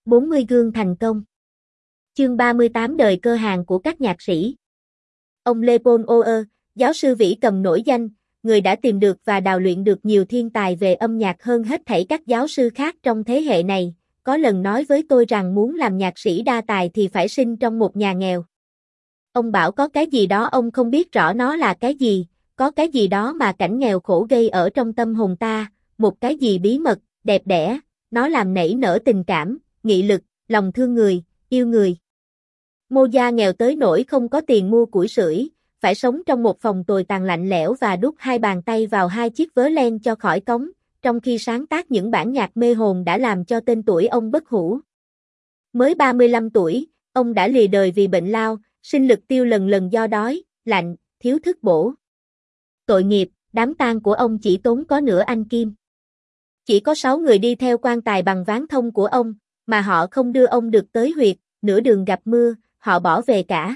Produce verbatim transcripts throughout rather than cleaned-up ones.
bốn mươi gương thành công. Chương ba mươi tám đời cơ hàng của các nhạc sĩ. Ông Leopold Auer, giáo sư vĩ cầm nổi danh, người đã tìm được và đào luyện được nhiều thiên tài về âm nhạc hơn hết thảy các giáo sư khác trong thế hệ này, có lần nói với tôi rằng muốn làm nhạc sĩ đa tài thì phải sinh trong một nhà nghèo. Ông bảo có cái gì đó ông không biết rõ nó là cái gì, có cái gì đó mà cảnh nghèo khổ gây ở trong tâm hồn ta, một cái gì bí mật, đẹp đẽ, nó làm nảy nở tình cảm, nghị lực, lòng thương người, yêu người. Mozart nghèo tới nỗi không có tiền mua củi sưởi, phải sống trong một phòng tồi tàn lạnh lẽo và đút hai bàn tay vào hai chiếc vớ len cho khỏi cống, trong khi sáng tác những bản nhạc mê hồn đã làm cho tên tuổi ông bất hủ. Mới ba mươi lăm tuổi, ông đã lìa đời vì bệnh lao, sinh lực tiêu lần lần do đói, lạnh, thiếu thức bổ. Tội nghiệp, đám tang của ông chỉ tốn có nửa anh kim. Chỉ có sáu người đi theo quan tài bằng ván thông của ông, mà họ không đưa ông được tới huyệt, nửa đường gặp mưa, họ bỏ về cả.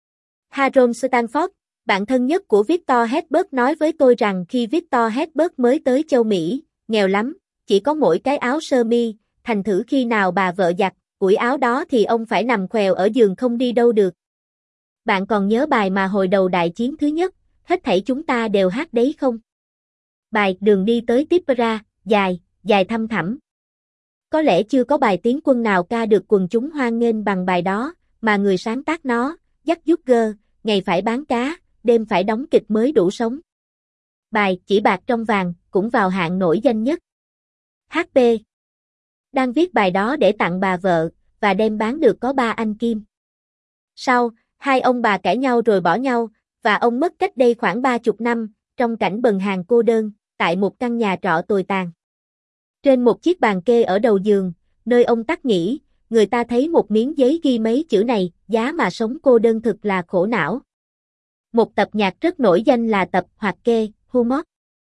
Harold Stanford, bạn thân nhất của Victor Hedberg nói với tôi rằng khi Victor Hedberg mới tới châu Mỹ, nghèo lắm, chỉ có mỗi cái áo sơ mi, thành thử khi nào bà vợ giặt, ủi áo đó thì ông phải nằm khèo ở giường không đi đâu được. Bạn còn nhớ bài mà hồi đầu đại chiến thứ nhất, hết thảy chúng ta đều hát đấy không? Bài Đường đi tới Tipperary, dài, dài thăm thẳm. Có lẽ chưa có bài tiến quân nào ca được quần chúng hoan nghênh bằng bài đó, mà người sáng tác nó, Jack Duggar, ngày phải bán cá, đêm phải đóng kịch mới đủ sống. Bài Chỉ bạc trong vàng cũng vào hạng nổi danh nhất. hát pê đang viết bài đó để tặng bà vợ, và đem bán được có ba anh kim. Sau, hai ông bà cãi nhau rồi bỏ nhau, và ông mất cách đây khoảng ba chục năm, trong cảnh bần hàn cô đơn, tại một căn nhà trọ tồi tàn. Trên một chiếc bàn kê ở đầu giường, nơi ông tắt nghỉ, người ta thấy một miếng giấy ghi mấy chữ này, giá mà sống cô đơn thực là khổ não. Một tập nhạc rất nổi danh là tập Hoạt kê, Humor.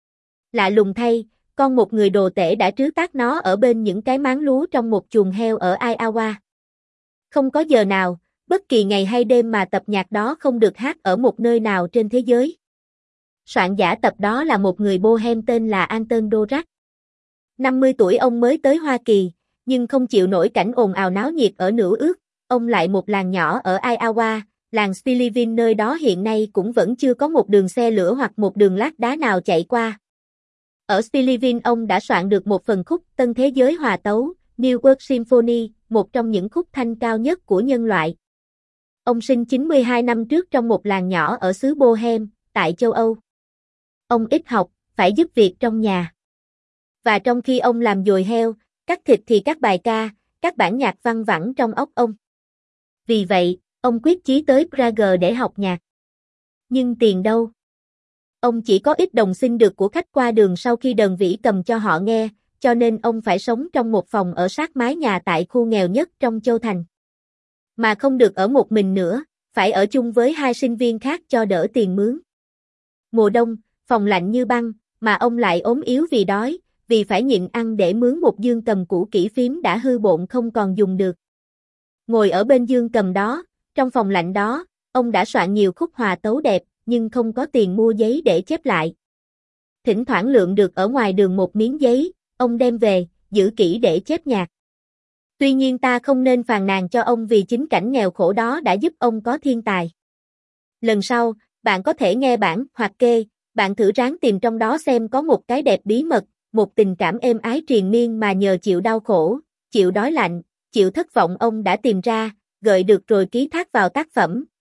Lạ lùng thay, con một người đồ tể đã trứ tác nó ở bên những cái máng lúa trong một chuồng heo ở Iowa. Không có giờ nào, bất kỳ ngày hay đêm mà tập nhạc đó không được hát ở một nơi nào trên thế giới. Soạn giả tập đó là một người Bohem tên là Anton Dvorak. năm mươi tuổi ông mới tới Hoa Kỳ, nhưng không chịu nổi cảnh ồn ào náo nhiệt ở nửa ước, ông lại một làng nhỏ ở Iowa, làng Spillville nơi đó hiện nay cũng vẫn chưa có một đường xe lửa hoặc một đường lát đá nào chạy qua. Ở Spillville ông đã soạn được một phần khúc Tân Thế Giới Hòa Tấu, New World Symphony, một trong những khúc thanh cao nhất của nhân loại. Ông sinh chín mươi hai năm trước trong một làng nhỏ ở xứ Bohem, tại châu Âu. Ông ít học, phải giúp việc trong nhà. Và trong khi ông làm dồi heo, cắt thịt thì các bài ca, các bản nhạc văng vẳng trong óc ông. Vì vậy, ông quyết chí tới Prague để học nhạc. Nhưng tiền đâu? Ông chỉ có ít đồng xin được của khách qua đường sau khi đờn vĩ cầm cho họ nghe, cho nên ông phải sống trong một phòng ở sát mái nhà tại khu nghèo nhất trong Châu Thành. Mà không được ở một mình nữa, phải ở chung với hai sinh viên khác cho đỡ tiền mướn. Mùa đông, phòng lạnh như băng, mà ông lại ốm yếu vì đói, vì phải nhịn ăn để mướn một dương cầm cũ kỹ phím đã hư bộn không còn dùng được. Ngồi ở bên dương cầm đó, trong phòng lạnh đó, ông đã soạn nhiều khúc hòa tấu đẹp, nhưng không có tiền mua giấy để chép lại. Thỉnh thoảng lượm được ở ngoài đường một miếng giấy, ông đem về, giữ kỹ để chép nhạc. Tuy nhiên ta không nên phàn nàn cho ông vì chính cảnh nghèo khổ đó đã giúp ông có thiên tài. Lần sau, bạn có thể nghe bản Hoạt kê, bạn thử ráng tìm trong đó xem có một cái đẹp bí mật, một tình cảm êm ái triền miên mà nhờ chịu đau khổ, chịu đói lạnh, chịu thất vọng ông đã tìm ra, gợi được rồi ký thác vào tác phẩm,